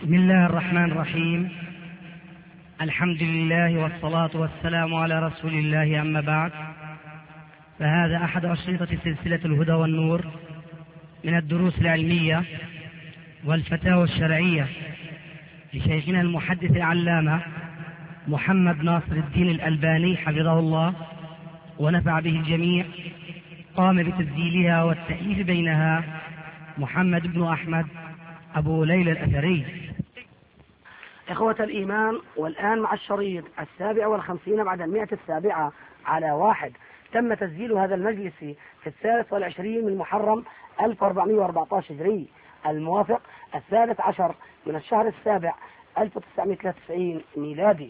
بسم الله الرحمن الرحيم. الحمد لله والصلاة والسلام على رسول الله، أما بعد، فهذا أحد أشرطة سلسلة الهدى والنور من الدروس العلمية والفتاوى الشرعية لشيخنا المحدث العلامة محمد ناصر الدين الألباني حفظه الله ونفع به الجميع. قام بتسجيلها والتأليف بينها محمد بن أحمد أبو ليلى الأثري. إخوة الإيمان، والآن مع الشريط 57 بعد 107 على 1. تم تسجيل هذا المجلس في 23 من محرم 1414 هجري، الموافق 13 من الشهر السابع 1993 ميلادي.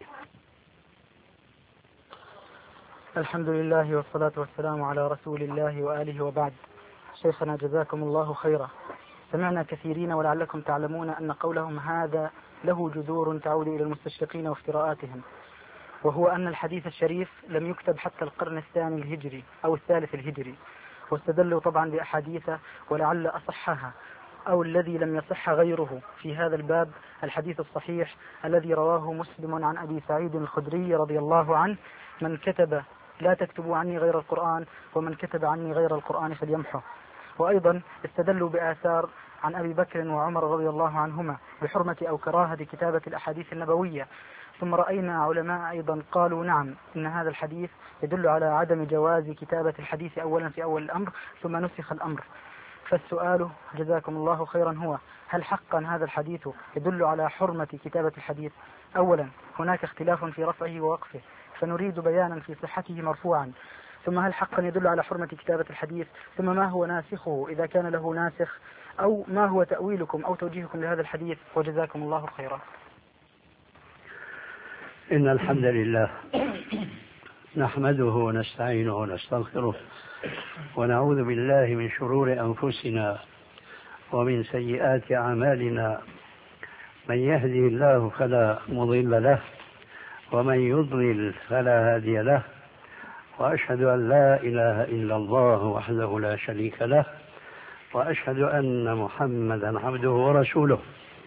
الحمد لله والصلاة والسلام على رسول الله وآله وبعد. شيخنا جزاكم الله خيرا. سمعنا كثيرين ولعلكم تعلمون أن قولهم هذا له جذور تعود إلى المستشرقين وافتراءاتهم، وهو أن الحديث الشريف لم يكتب حتى القرن الثاني الهجري أو الثالث الهجري، واستدلوا طبعا بأحاديث ولعل أصحها أو الذي لم يصح غيره في هذا الباب الحديث الصحيح الذي رواه مسلم عن أبي سعيد الخدري رضي الله عنه: من كتب لا تكتبوا عني غير القرآن، ومن كتب عني غير القرآن فليمحه. وأيضا استدلوا بآثار عن أبي بكر وعمر رضي الله عنهما بحرمة أو كراهة كتابة الأحاديث النبوية. ثم رأينا علماء أيضا قالوا نعم، إن هذا الحديث يدل على عدم جواز كتابة الحديث أولا في أول الأمر ثم نسخ الأمر. فالسؤال جزاكم الله خيرا هو: هل حقا هذا الحديث يدل على حرمة كتابة الحديث؟ أولا، هناك اختلاف في رفعه ووقفه، فنريد بيانا في صحته مرفوعا. ثم هل حقا يدل على حرمة كتابة الحديث؟ ثم ما هو ناسخه إذا كان له ناسخ؟ أو ما هو تأويلكم أو توجيهكم لهذا الحديث؟ وجزاكم الله خيرا. إن الحمد لله نحمده ونستعينه ونستغفره ونعوذ بالله من شرور أنفسنا ومن سيئات أعمالنا. من يهده الله فلا مضل له ومن يضلل فلا هادي له، وأشهد أن لا إله إلا الله وحده لا شريك له، وأشهد أن محمدا عبده ورسوله.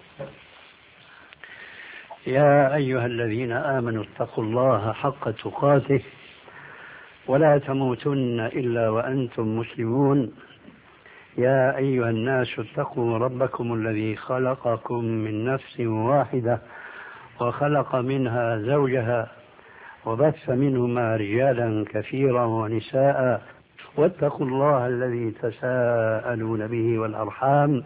يا أيها الذين آمنوا اتقوا الله حق تقاته ولا تموتن إلا وأنتم مسلمون. يا أيها الناس اتقوا ربكم الذي خلقكم من نفس واحدة وخلق منها زوجها وبث منهما رجالا كثيرا ونساء، واتقوا الله الذي تساءلون به والأرحام،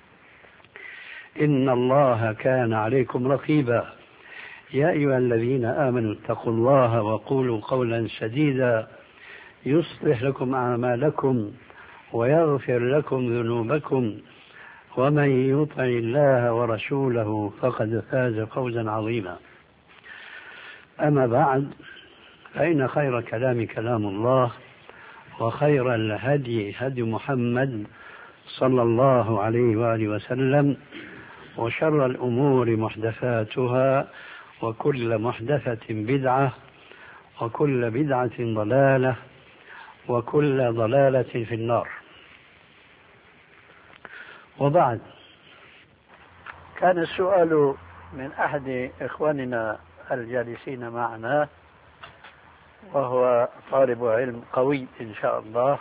إن الله كان عليكم رقيبا. يا أيها الذين آمنوا اتقوا الله وقولوا قولا سديدا يصلح لكم أعمالكم ويغفر لكم ذنوبكم، ومن يطع الله ورسوله فقد فاز فوزا عظيما. أما بعد، فإن خير كلام كلام الله، وخير الهدي هدي محمد صلى الله عليه وآله وسلم، وشر الأمور محدثاتها، وكل محدثة بدعة، وكل بدعة ضلالة، وكل ضلالة في النار. وبعد، كان السؤال من أحد إخواننا الجالسين معنا، وهو طالب علم قوي إن شاء الله،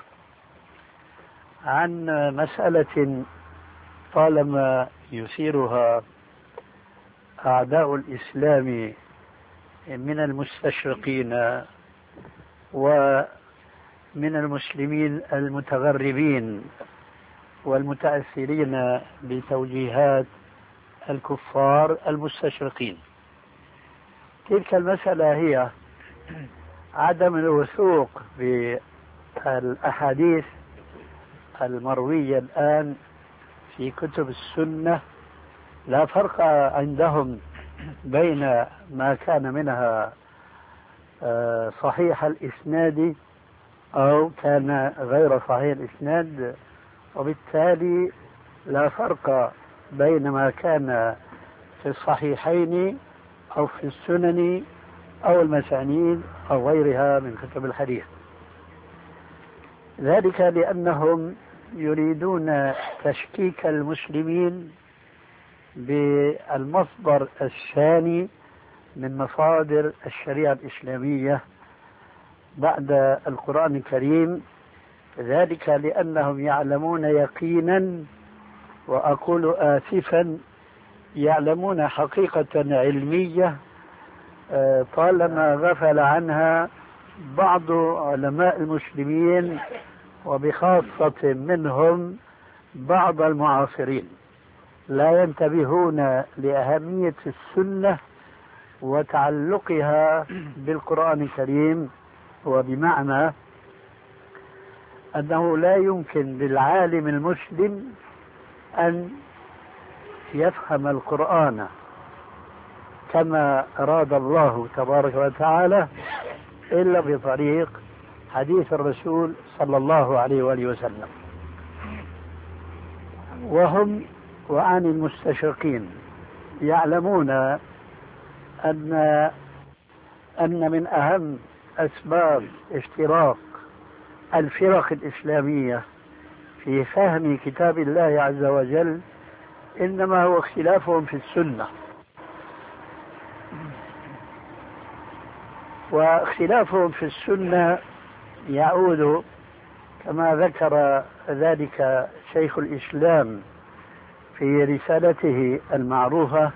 عن مسألة طالما يثيرها أعداء الإسلام من المستشرقين ومن المسلمين المتغربين والمتأثرين بتوجيهات الكفار المستشرقين. تلك المسألة هي عدم الوثوق بالأحاديث المروية الآن في كتب السنة. لا فرق عندهم بين ما كان منها صحيح الإسناد أو كان غير صحيح الإسناد، وبالتالي لا فرق بين ما كان في الصحيحين أو في السنن أو المسانيد أو غيرها من كتب الحديث. ذلك لأنهم يريدون تشكيك المسلمين بالمصدر الثاني من مصادر الشريعة الإسلامية بعد القرآن الكريم، ذلك لأنهم يعلمون يقينا، وأقول آسفا يعلمون حقيقة علمية طالما غفل عنها بعض علماء المسلمين، وبخاصة منهم بعض المعاصرين، لا ينتبهون لأهمية السنة وتعلقها بالقرآن الكريم. وبمعنى أنه لا يمكن للعالم المسلم أن يفهم القرآن كما أراد الله تبارك وتعالى إلا بطريق حديث الرسول صلى الله عليه وآله وسلم. وهم وعن المستشرقين يعلمون أن من أهم أسباب افتراق الفرق الإسلامية في فهم كتاب الله عز وجل إنما هو اختلافهم في السنة. واختلافهم في السنة يعود كما ذكر ذلك شيخ الإسلام في رسالته المعروفة،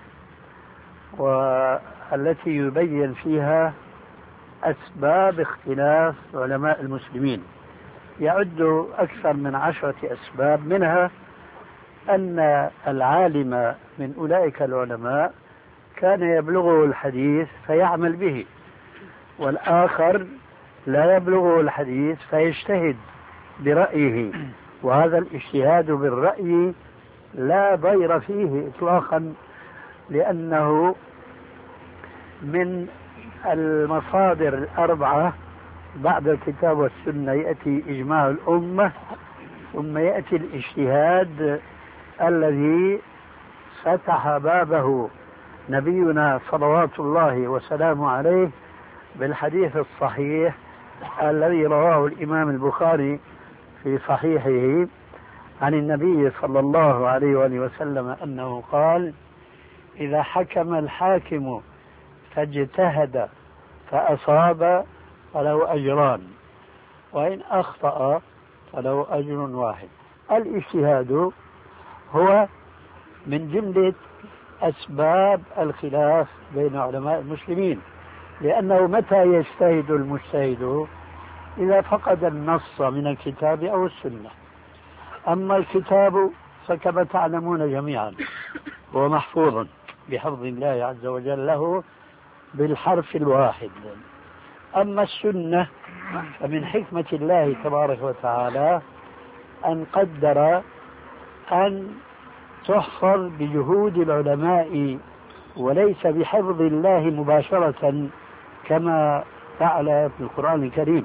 والتي يبين فيها أسباب اختلاف علماء المسلمين. يعد أكثر من 10 أسباب، منها أن العالم من أولئك العلماء كان يبلغه الحديث فيعمل به، والآخر لا يبلغه الحديث فيجتهد برأيه، وهذا الاجتهاد بالرأي لا ضير فيه إطلاقا، لأنه من المصادر الأربعة بعد الكتاب والسنة. يأتي إجماع الأمة، ثم يأتي الاجتهاد الذي فتح بابه نبينا صلوات الله وسلامه عليه بالحديث الصحيح الذي رواه الإمام البخاري في صحيحه عن النبي صلى الله عليه وآله وسلم أنه قال: إذا حكم الحاكم فاجتهد فأصاب فله أجران، وإن أخطأ فله أجر واحد. الاجتهاد هو من جملة أسباب الخلاف بين علماء المسلمين، لأنه متى يجتهد المجتهد؟ إذا فقد النص من الكتاب أو السنة. أما الكتاب فكما تعلمون جميعا هو محفوظ بحفظ الله عز وجل له بالحرف الواحد. أما السنة فمن حكمة الله تبارك وتعالى أن قدر أن تحفظ بجهود العلماء وليس بحفظ الله مباشرة كما فعل في القرآن الكريم.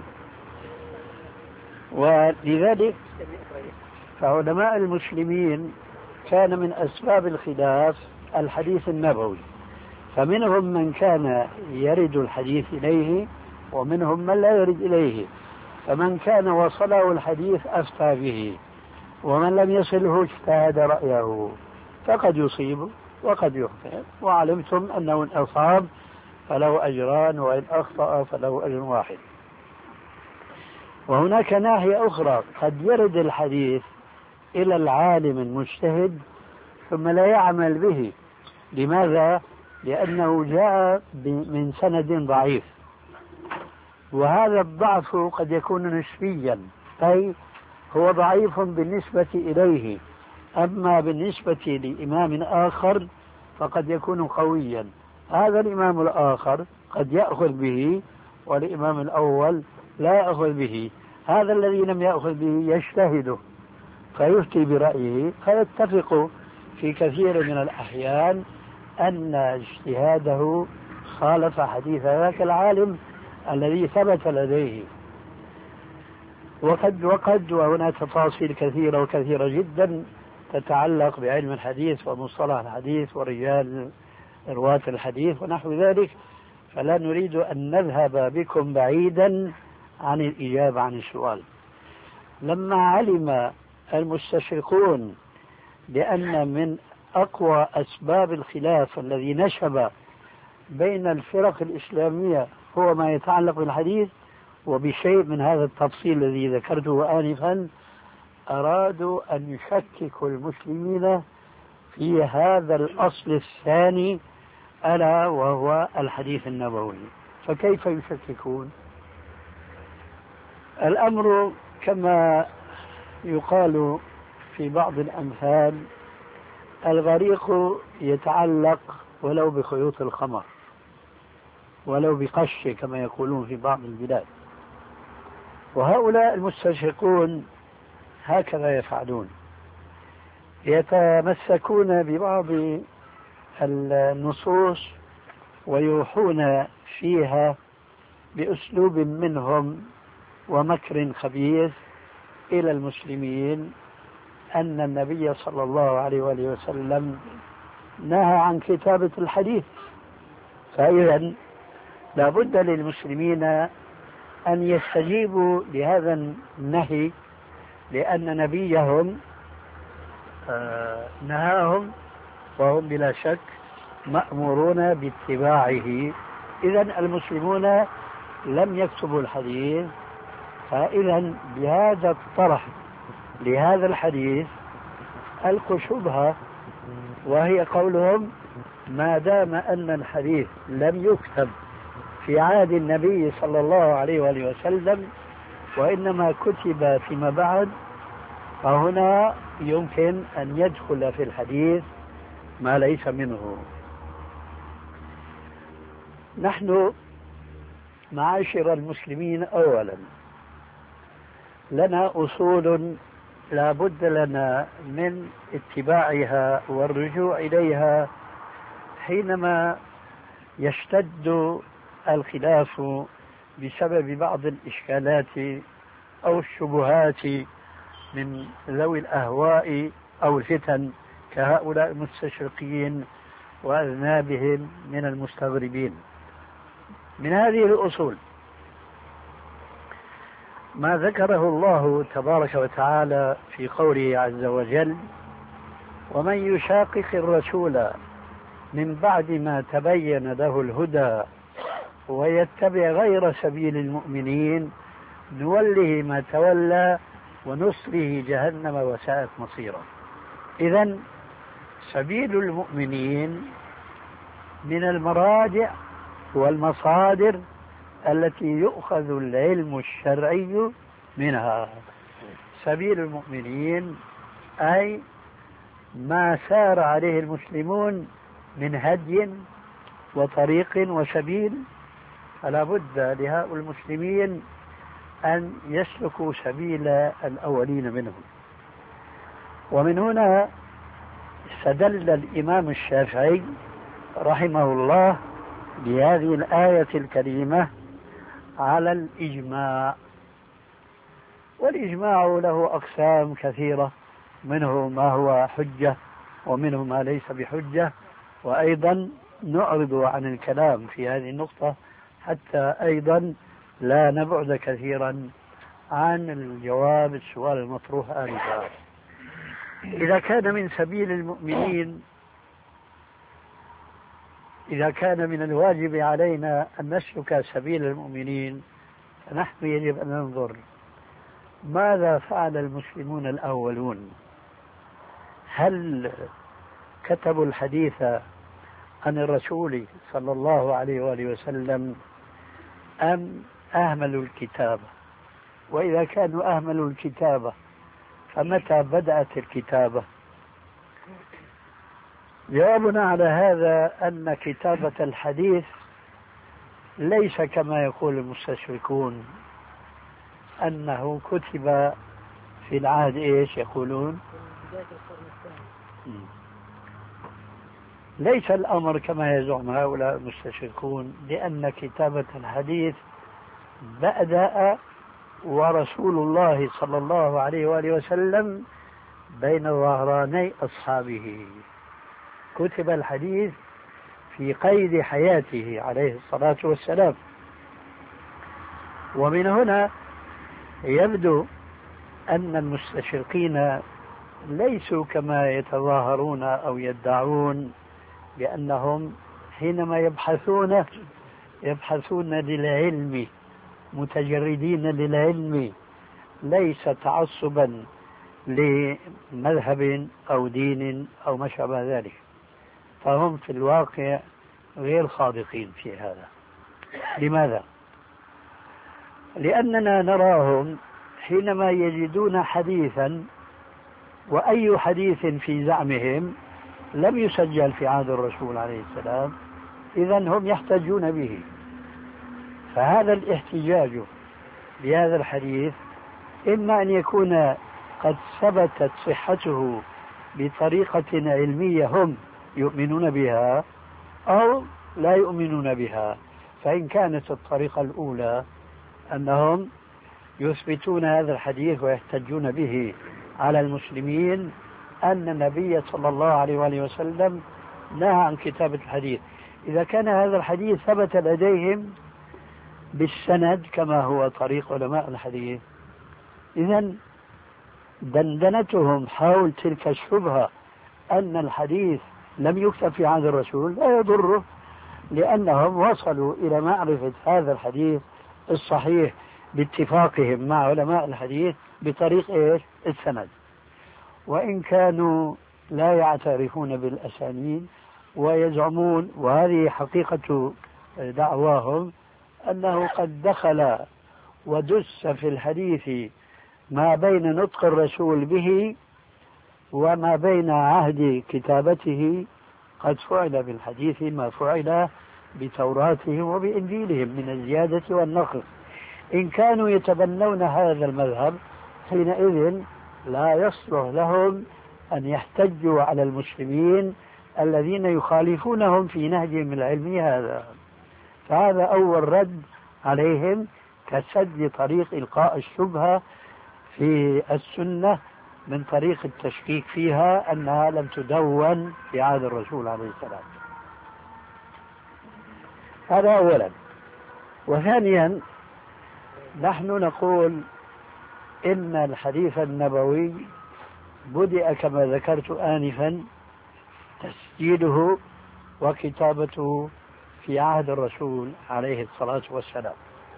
ولذلك فعلماء المسلمين كان من أسباب الخلاف الحديث النبوي، فمنهم من كان يرد الحديث إليه ومنهم من لا يرد إليه، فمن كان وصله الحديث أفتى به، ومن لم يصله اجتهد رأيه، فقد يصيب وقد يخطئ. وعلمتم أنه إن أصاب فله أجران، وإن أخطأ فله أجر واحد. وهناك ناحية أخرى، قد يرد الحديث إلى العالم المجتهد ثم لا يعمل به. لماذا؟ لأنه جاء من سند ضعيف، وهذا الضعف قد يكون نسبيا، أي هو ضعيف بالنسبة إليه، أما بالنسبة لإمام آخر فقد يكون قويا. هذا الإمام الآخر قد يأخذ به والإمام الأول لا يأخذ به. هذا الذي لم يأخذ به يجتهد فيفتي برأيه، فيتفق في كثير من الأحيان أن اجتهاده خالف حديث ذاك العالم الذي ثبت لديه. وقد وهنا تفاصيل كثيرة وكثيرة جدا تتعلق بعلم الحديث ومصطلح الحديث ورجال رواة الحديث ونحو ذلك، فلا نريد أن نذهب بكم بعيدا عن الإجابة عن السؤال. لما علم المستشرقون بأن من أقوى أسباب الخلاف الذي نشب بين الفرق الإسلامية هو ما يتعلق بالحديث، وبشيء من هذا التفصيل الذي ذكرته آنفا أرادوا أن يشككوا المسلمين في هذا الأصل الثاني، ألا وهو الحديث النبوي. فكيف يشككون؟ الأمر كما يقال في بعض الأمثال: الغريق يتعلق ولو بخيوط الخمر، ولو بقش كما يقولون في بعض البلاد. وهؤلاء المستشرقون هكذا يفعلون، يتمسكون ببعض النصوص ويوحون فيها بأسلوب منهم ومكر خبيث إلى المسلمين أن النبي صلى الله عليه وآله وسلم نهى عن كتابة الحديث. فإذا لا بد للمسلمين أن يستجيبوا لهذا النهي، لأن نبيهم نهاهم وهم بلا شك مأمورون باتباعه. إذا المسلمون لم يكتبوا الحديث، فإذا بهذا الطرح لهذا الحديث ألقوا شبهة، وهي قولهم: ما دام أن الحديث لم يكتب في عهد النبي صلى الله عليه وآله وسلم وإنما كتب فيما بعد، فهنا يمكن أن يدخل في الحديث ما ليس منه. نحن معاشر المسلمين أولا لنا أصول لا بد لنا من اتباعها والرجوع إليها حينما يشتد الخلاف بسبب بعض الإشكالات أو الشبهات من ذوي الأهواء أو الفتن كهؤلاء المستشرقين وأذنابهم من المستغربين. من هذه الأصول ما ذكره الله تبارك وتعالى في قوله عز وجل: ومن يشاقق الرسول من بعد ما تبين له الهدى ويتبع غير سبيل المؤمنين نوله ما تولى ونصله جهنم وساءت مصيرا. إذن سبيل المؤمنين من المراجع والمصادر التي يؤخذ العلم الشرعي منها. سبيل المؤمنين أي ما سار عليه المسلمون من هدي وطريق وسبيل، فلا بد لهؤلاء المسلمين أن يسلكوا سبيل الأولين منهم. ومن هنا استدل الإمام الشافعي رحمه الله بهذه الآية الكريمة على الإجماع. والإجماع له أقسام كثيرة، منه ما هو حجة ومنه ما ليس بحجة، وأيضا نعرض عن الكلام في هذه النقطة حتى أيضا لا نبعد كثيرا عن الجواب السؤال المطروح آنفا. إذا كان من سبيل المؤمنين، إذا كان من الواجب علينا أن نسلك سبيل المؤمنين، فنحن يجب أن ننظر ماذا فعل المسلمون الأولون. هل كتبوا الحديث عن الرسول صلى الله عليه وآله وسلم أم أهملوا الكتابة؟ وإذا كانوا أهملوا الكتابة فمتى بدأت الكتابة؟ جوابنا على هذا أن كتابة الحديث ليس كما يقول المستشركون أنه كتب في العهد إيش يقولون؟ ليس الأمر كما يزعم هؤلاء المستشركون، لأن كتابة الحديث بدأ ورسول الله صلى الله عليه وآله وسلم بين ظهراني أصحابه. كتب الحديث في قيد حياته عليه الصلاة والسلام. ومن هنا يبدو أن المستشرقين ليسوا كما يتظاهرون أو يدعون بأنهم حينما يبحثون للعلم، متجردين للعلم، ليس تعصبا لمذهب أو دين أو ما شابه ذلك، فهم في الواقع غير صادقين في هذا. لماذا؟ لأننا نراهم حينما يجدون حديثا، وأي حديث في زعمهم لم يسجل في عهد الرسول عليه السلام، إذن هم يحتجون به. فهذا الاحتجاج بهذا الحديث إما أن يكون قد ثبتت صحته بطريقة علمية هم يؤمنون بها، أو لا يؤمنون بها. فإن كانت الطريقة الأولى أنهم يثبتون هذا الحديث ويحتجون به على المسلمين أن النبي صلى الله عليه وآله وسلم نهى عن كتابة الحديث، إذا كان هذا الحديث ثبت لديهم بالسند كما هو طريق علماء الحديث، إذن دندنتهم حول تلك الشبهة أن الحديث لم يكتب في عهد الرسول لا يضره، لأنهم وصلوا إلى معرفة هذا الحديث الصحيح باتفاقهم مع علماء الحديث بطريق السند. وإن كانوا لا يعترفون بالأسانيد ويزعمون، وهذه حقيقة دعواهم، أنه قد دخل ودس في الحديث ما بين نطق الرسول به وما بين عهد كتابته، قد فعل بالحديث ما فعل بتوراتهم وبإنجيلهم من الزيادة والنقص. إن كانوا يتبنون هذا المذهب حينئذ لا يصلح لهم أن يحتجوا على المسلمين الذين يخالفونهم في نهجهم العلمي هذا. فهذا أول رد عليهم كسد طريق إلقاء الشبهة في السنة من طريق التشكيك فيها أنها لم تدون في عهد الرسول عليه السلام. هذا أولا. وثانيا، نحن نقول إن الحديث النبوي بدأ كما ذكرت آنفا تسجيله وكتابته في عهد الرسول عليه الصلاة والسلام.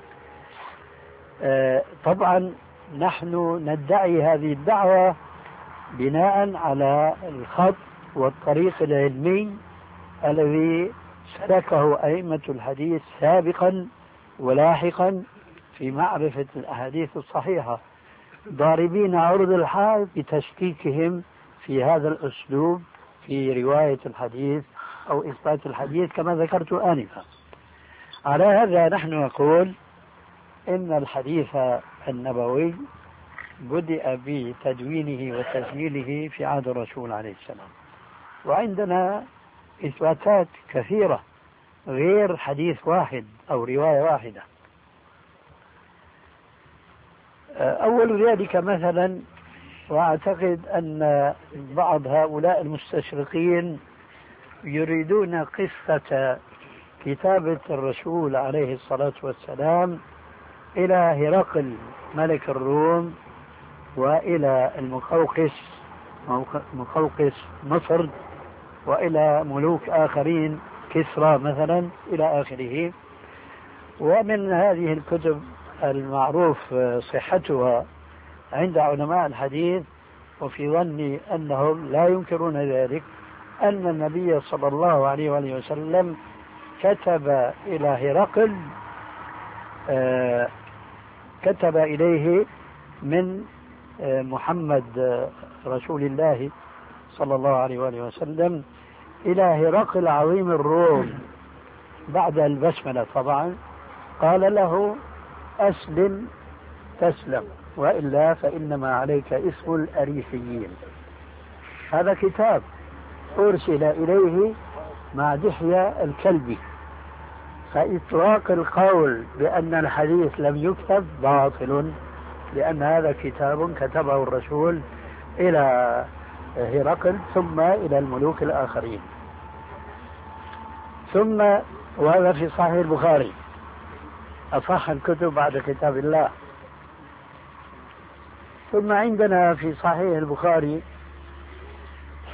طبعا نحن ندعي هذه الدعوة بناء على الخط والطريق العلمي الذي سلكه أئمة الحديث سابقا ولاحقا في معرفة الأحاديث الصحيحة، ضاربين عرض الحال بتشكيكهم في هذا الأسلوب في رواية الحديث أو إثبات الحديث كما ذكرت آنفا. على هذا نحن نقول إن الحديث النبوي بدأ بتدوينه وتسجيله في عهد الرسول عليه السلام، وعندنا إثباتات كثيرة غير حديث واحد أو رواية واحدة. أول ذلك مثلا، وأعتقد أن بعض هؤلاء المستشرقين يريدون قصة كتابة الرسول عليه الصلاة والسلام إلى هرقل ملك الروم وإلى مقوقس مصر وإلى ملوك آخرين كسرى مثلا إلى آخره. ومن هذه الكتب المعروف صحتها عند علماء الحديث، وفي ظني أنهم لا ينكرون ذلك، أن النبي صلى الله عليه وآله وسلم كتب إلى هرقل، كتب إليه من محمد رسول الله صلى الله عليه وآله وسلم إلى هرقل عظيم الروم بعد البسملة طبعا، قال له: أسلم تسلم، وإلا فإنما عليك اسم الأريسيين. هذا كتاب أرسل إليه مع دحية الكلبي. فإطلاق القول بأن الحديث لم يكتب باطل، لأن هذا كتاب كتبه الرسول إلى هرقل ثم إلى الملوك الآخرين. ثم وهذا في صحيح البخاري، أصح الكتب بعد كتاب الله. ثم عندنا في صحيح البخاري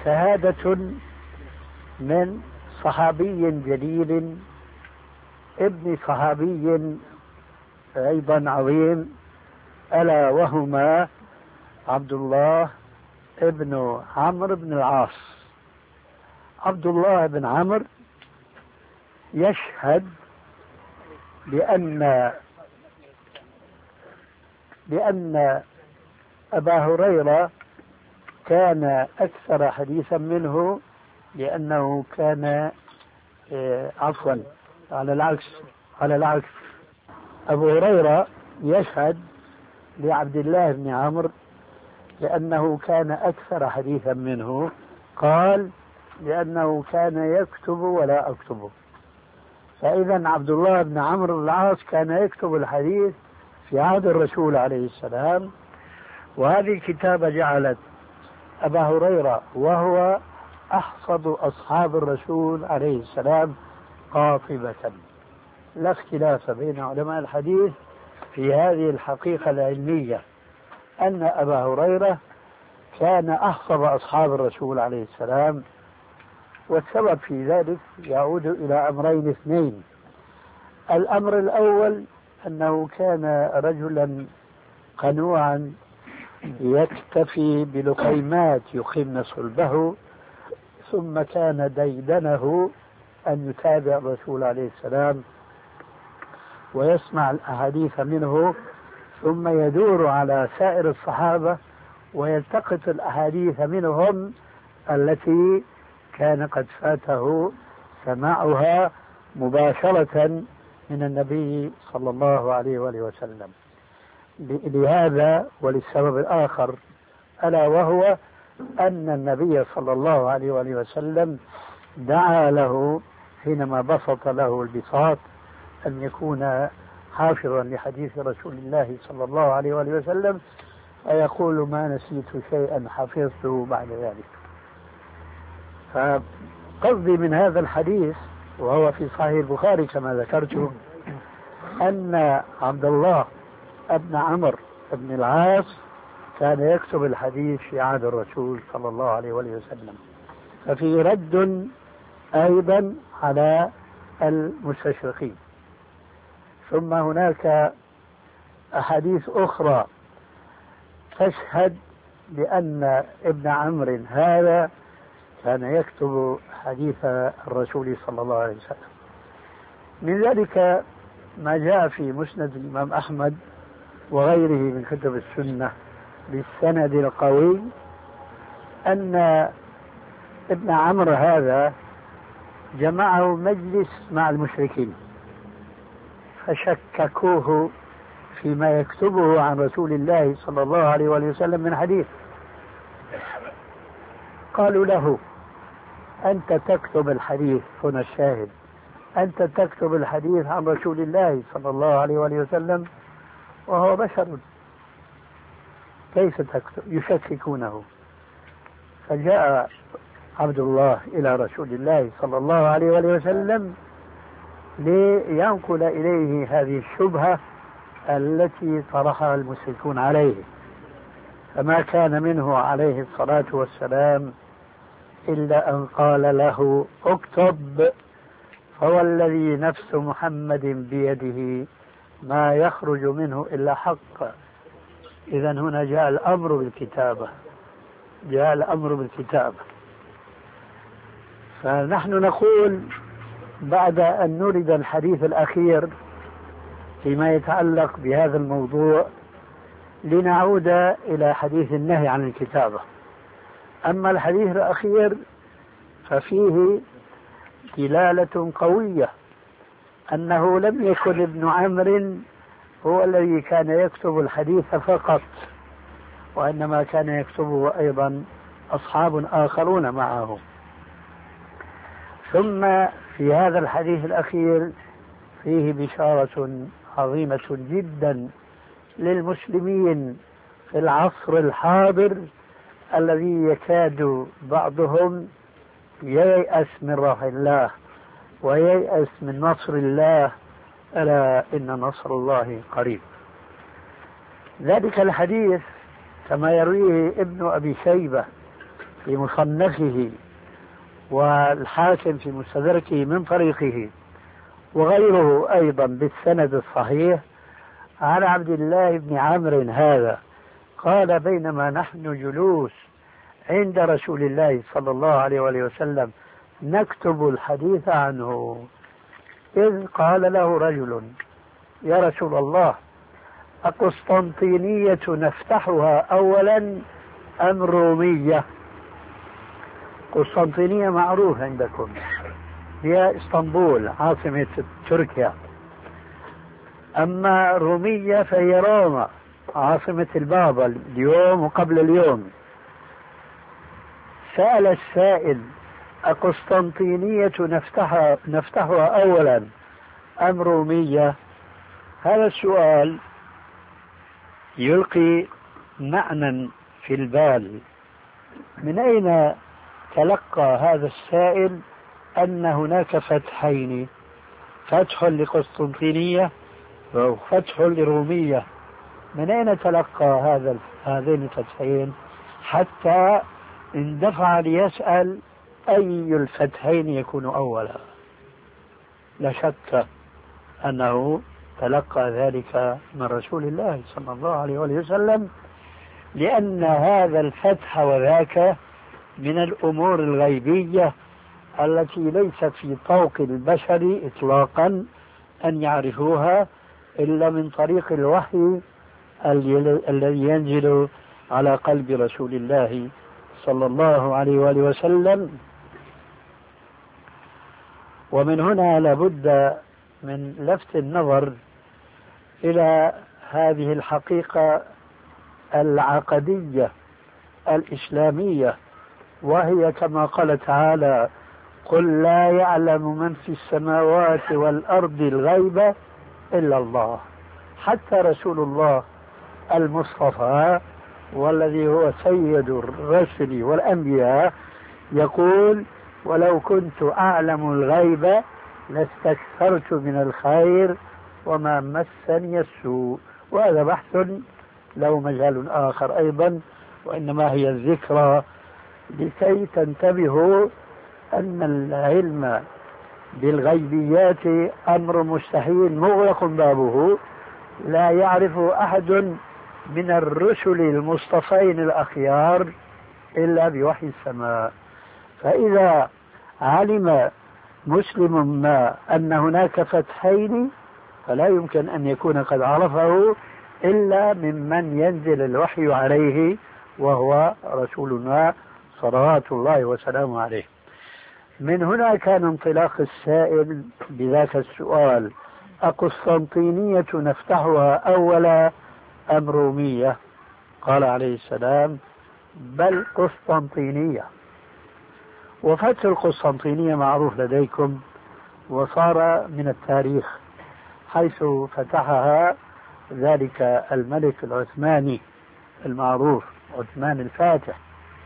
شهادة من صحابي جليل ابن صحابي أيضا عظيم، ألا وهما عبد الله ابن عمرو بن العاص. عبد الله بن عمرو يشهد بأن أبا هريرة كان أكثر حديثا منه، لأنه كان عفوا على العكس أبو هريرة يشهد لعبد الله بن عمرو لأنه كان أكثر حديثا منه، قال لأنه كان يكتب ولا أكتبه. فإذا عبد الله بن عمرو بن العاص كان يكتب الحديث في عهد الرسول عليه السلام، وهذه الكتابة جعلت أبا هريرة وهو أحفظ أصحاب الرسول عليه السلام قاطبة. لا اختلاف بين علماء الحديث في هذه الحقيقة العلمية، أن أبا هريرة كان أحفظ أصحاب الرسول عليه السلام. والسبب في ذلك يعود إلى أمرين اثنين. الأمر الأول أنه كان رجلا قنوعا يكتفي بلقيمات يقيمن صلبه، ثم كان ديدنه أن يتابع الرسول عليه السلام ويسمع الأحاديث منه، ثم يدور على سائر الصحابة ويلتقط الأحاديث منهم التي كان قد فاته سماعها مباشرة من النبي صلى الله عليه وآله وسلم. لهذا وللسبب الآخر، ألا وهو أن النبي صلى الله عليه وآله وسلم دعا له حينما بسط له البساط أن يكون حافظا لحديث رسول الله صلى الله عليه وآله وسلم، فيقول ما نسيت شيئا حفظته بعد ذلك. فقصدي من هذا الحديث، وهو في صحيح البخاري كما ذكرت، أن عبد الله ابن عمرو بن العاص كان يكتب الحديث في عهد الرسول صلى الله عليه وآله وسلم. ففي رد أيضا على المستشرقين. ثم هناك أحاديث أخرى تشهد بأن ابن عمرو هذا كان يكتب حديث الرسول صلى الله عليه وسلم. من ذلك ما جاء في مسند الإمام أحمد وغيره من كتب السنة بالسند القوي أن ابن عمرو هذا جمعه مجلس مع المشركين فشككوه فيما يكتبه عن رسول الله صلى الله عليه وسلم من حديث. قالوا له أنت تكتب الحديث، هنا الشاهد، أنت تكتب الحديث عن رسول الله صلى الله عليه وسلم وهو بشر، كيف تكتب؟ يشككونه. فجاء عبد الله إلى رسول الله صلى الله عليه وسلم لينقل إليه هذه الشبهة التي طرحها المشركون عليه، فما كان منه عليه الصلاة والسلام إلا أن قال له اكتب، فوالذي نفس محمد بيده ما يخرج منه إلا حق. إذا هنا جاء الأمر بالكتابة، جاء الأمر بالكتابة. فنحن نقول بعد أن نرد الحديث الأخير فيما يتعلق بهذا الموضوع لنعود إلى حديث النهي عن الكتابة. أما الحديث الأخير ففيه دلالة قوية أنه لم يكن ابن عمرو هو الذي كان يكتب الحديث فقط، وإنما كان يكتبه أيضا أصحاب آخرون معه. ثم في هذا الحديث الأخير فيه بشارة عظيمة جدا للمسلمين في العصر الحاضر الذي يكاد بعضهم ييأس من روح الله وييأس من نصر الله، ألا إن نصر الله قريب. ذلك الحديث كما يرويه ابن أبي شيبة في مصنفه والحاكم في مستدركه من طريقه وغيره أيضا بالسند الصحيح عن عبد الله بن عمرو هذا قال بينما نحن جلوس عند رسول الله صلى الله عليه وآله وسلم نكتب الحديث عنه إذ قال له رجل يا رسول الله أقسطنطينية نفتحها أولا أم رومية؟ قسطنطينية معروف عندكم، هي اسطنبول عاصمة تركيا، أما رومية فهي روما عاصمة البابا اليوم وقبل اليوم. سأل السائل أقسطنطينية نفتحها أولا أم رومية؟ هذا السؤال يلقي معنى في البال، من أين تلقى هذا السائل أن هناك فتحين، فتح لقسطنطينية وفتح لرومية؟ من أين تلقى هذين الفتحين حتى اندفع ليسأل أي الفتحين يكون أولا؟ لا شك أنه تلقى ذلك من رسول الله صلى الله عليه وسلم، لأن هذا الفتح وذاك من الأمور الغيبية التي ليست في طوق البشر إطلاقا أن يعرفوها إلا من طريق الوحي الذي ينزل على قلب رسول الله صلى الله عليه وآله وسلم. ومن هنا لابد من لفت النظر إلى هذه الحقيقة العقدية الإسلامية، وهي كما قال تعالى قل لا يعلم من في السماوات والأرض الغيب إلا الله. حتى رسول الله المصطفى والذي هو سيد الرسل والأنبياء يقول ولو كنت أعلم الغيب لاستكثرت من الخير وما مسني السوء. وهذا بحث له مجال آخر أيضا، وإنما هي الذكرى لكي تنتبهوا أن العلم بالغيبيات أمر مستحيل مغلق بابه، لا يعرف أحد من الرسل المصطفين الأخيار إلا بوحي السماء. فإذا علم مسلم ما أن هناك فتحين فلا يمكن أن يكون قد عرفه إلا ممن ينزل الوحي عليه وهو رسولنا صلوات الله وسلامه عليه. من هنا كان انطلاق السائل بذاك السؤال أقسطنطينية نفتحها أولا أم رومية؟ قال عليه السلام بل قسطنطينية. وفتح القسطنطينية معروف لديكم وصار من التاريخ، حيث فتحها ذلك الملك العثماني المعروف عثمان الفاتح.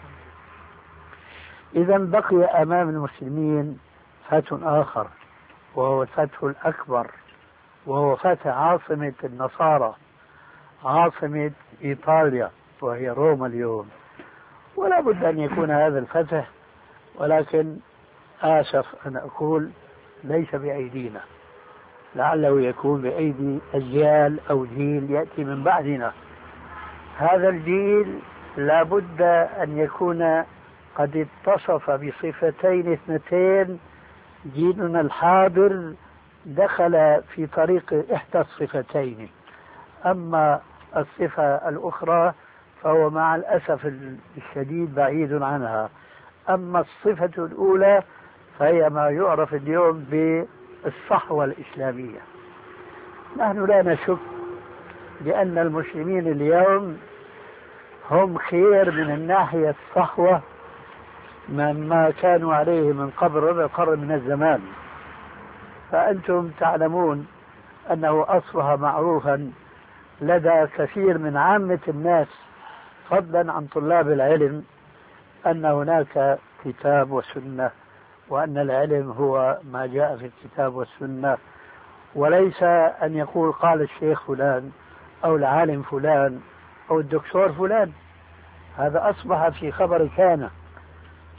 إذا بقي أمام المسلمين فتح آخر وهو الفتح الأكبر، وهو فتح عاصمة النصارى، عاصمة إيطاليا وهي روما اليوم. ولا بد أن يكون هذا الفتح، ولكن آسف أن أقول ليس بأيدينا، لعله يكون بأيدي أجيال أو جيل يأتي من بعدنا. هذا الجيل لا بد أن يكون قد اتصف بصفتين اثنتين. جيلنا الحاضر دخل في طريق إحدى الصفتين، أما الصفة الأخرى فهو مع الأسف الشديد بعيد عنها. أما الصفة الأولى فهي ما يعرف اليوم بالصحوة الإسلامية. نحن لا نشك بأن المسلمين اليوم هم خير من الناحية الصحوة مما كانوا عليه من قبل ربع قرن من الزمان. فأنتم تعلمون أنه أصبح معروفا لدى كثير من عامة الناس فضلا عن طلاب العلم أن هناك كتاب وسنة، وأن العلم هو ما جاء في الكتاب والسنة، وليس أن يقول قال الشيخ فلان أو العالم فلان أو الدكتور فلان. هذا أصبح في خبر كان،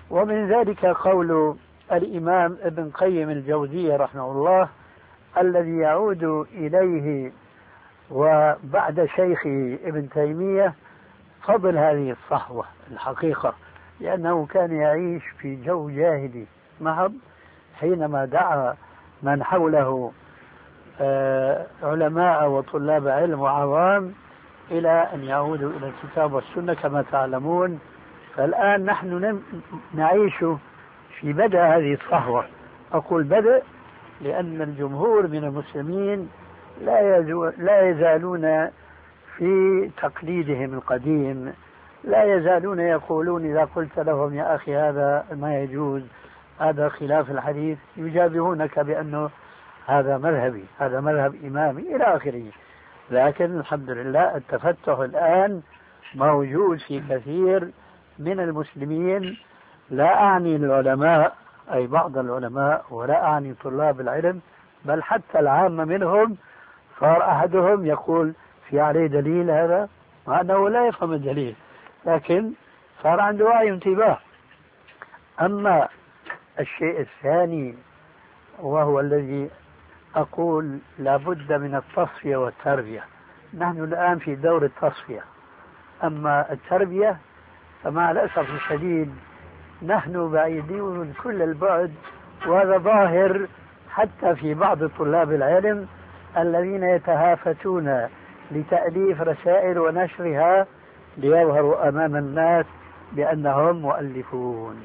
ومن ذلك قول الإمام ابن قيم الجوزية رحمه الله الذي يعود إليه وبعد شيخه ابن تيمية فضل هذه الصحوة الحقيقة، لأنه كان يعيش في جو جاهلي محض حينما دعا من حوله علماء وطلاب علم وعوام إلى أن يعودوا إلى الكتاب والسنة كما تعلمون. فالآن نحن نعيش في بدء هذه الصحوة. أقول بدء لأن الجمهور من المسلمين لا يزالون في تقليدهم القديم، لا يزالون يقولون إذا قلت لهم يا أخي هذا ما يجوز، هذا خلاف الحديث، يجابهونك بأنه هذا مذهبي، هذا مذهب إمامي إلى آخره. لكن الحمد لله التفتح الآن موجود في كثير من المسلمين، لا أعني العلماء أي بعض العلماء ولا أعني طلاب العلم، بل حتى العامة منهم صار أحدهم يقول في عليه دليل هذا مع أنه لا يفهم الدليل، لكن صار عنده وعي انتباه. أما الشيء الثاني وهو الذي أقول لابد من التصفية والتربية، نحن الآن في دور التصفية، أما التربية فمع الأسف الشديد نحن بعيدون كل البعد، وهذا ظاهر حتى في بعض طلاب العلم الذين يتهافتون لتأليف رسائل ونشرها ليظهروا أمام الناس بأنهم مؤلفون،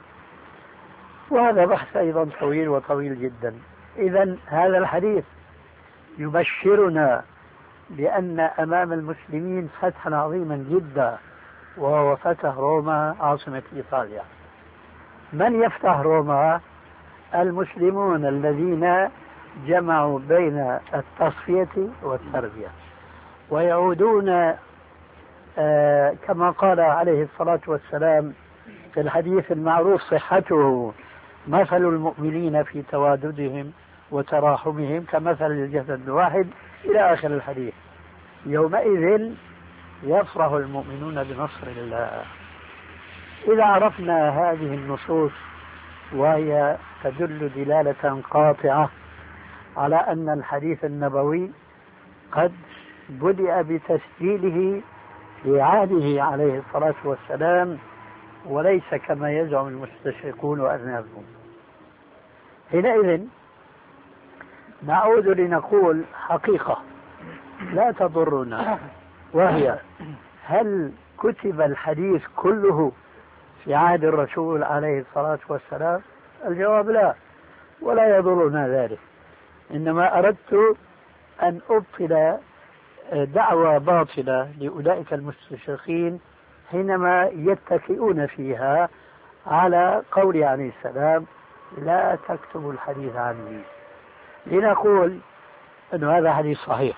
وهذا بحث أيضا طويل وطويل جدا. إذن هذا الحديث يبشرنا بأن أمام المسلمين فتحا عظيما جدا، وهو فتح روما عاصمة إيطاليا. من يفتح روما؟ المسلمون الذين جمعوا بين التصفية والتربية، ويعودون كما قال عليه الصلاة والسلام في الحديث المعروف صحته: مثل المؤمنين في تواددهم وتراحمهم كمثل الجسد الواحد، إلى آخر الحديث. يومئذ يفرح المؤمنون بنصر الله. إذا عرفنا هذه النصوص وهي تدل دلالة قاطعة على أن الحديث النبوي قد بدأ بتسجيله في عهده عليه الصلاة والسلام، وليس كما يزعم المستشرقون وأذنابهم، حينئذ نعود لنقول حقيقة لا تضرنا، وهي: هل كتب الحديث كله في عهد الرسول عليه الصلاة والسلام؟ الجواب لا، ولا يضرنا ذلك. إنما أردت أن أبطل دعوة باطلة لأولئك المستشرقين حينما يتكئون فيها على قول عليه السلام: لا تكتبوا الحديث عني. لنقول أن هذا حديث صحيح،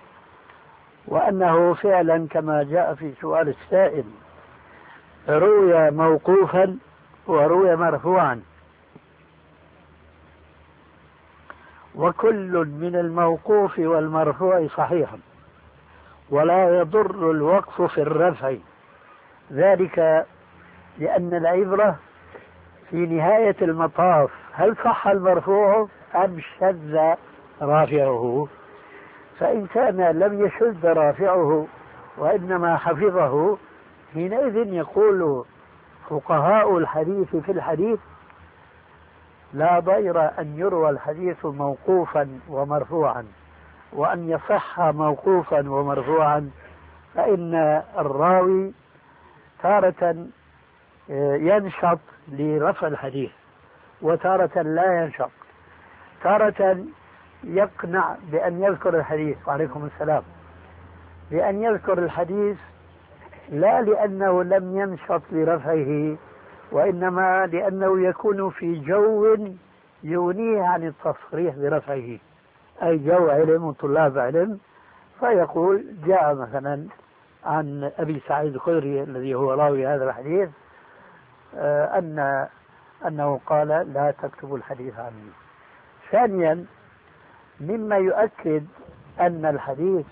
وأنه فعلا كما جاء في سؤال السائل روي موقوفا وروي مرفوعا، وكل من الموقوف والمرفوع صحيح، ولا يضر الوقف في الرفع، ذلك لأن العبرة في نهاية المطاف هل صح المرفوع أم شذ رافعه. فإن كان لم يشذ رافعه وإنما حفظه، حينئذ يقول فقهاء الحديث في الحديث: لا ضير أن يروى الحديث موقوفا ومرفوعا، وأن يصح موقوفا ومرفوعا، فإن الراوي تارة ينشط لرفع الحديث وتارة لا ينشط، تارة يقنع بأن يذكر الحديث، وعليكم السلام، بأن يذكر الحديث لا لأنه لم ينشط لرفعه، وإنما لأنه يكون في جو يغنيه عن التصريح برفعه، أي جو علم وطلاب علم، فيقول: جاء مثلا عن أبي سعيد الخدري الذي هو راوي هذا الحديث أنه قال: لا تكتبوا الحديث عني. ثانيا، مما يؤكد أن الحديث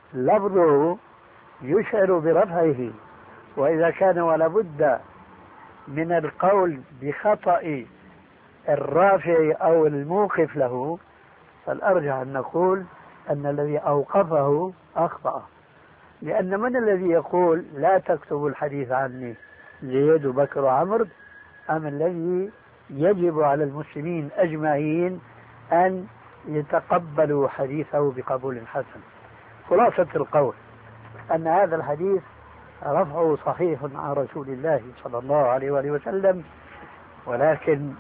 لفظه يشعر برفعه، وإذا كان ولا بد من القول بخطأ الرافع أو الموقف له، فالأرجح أن نقول أن الذي أوقفه أخطأ. لأن من الذي يقول لا تكتبوا الحديث عني زيد وبكر وعمر، أم الذي يجب على المسلمين أجمعين أن يتقبلوا حديثه بقبول حسن؟ خلاصة القول أن هذا الحديث رفعه صحيح عن رسول الله صلى الله عليه وآله وسلم، ولكن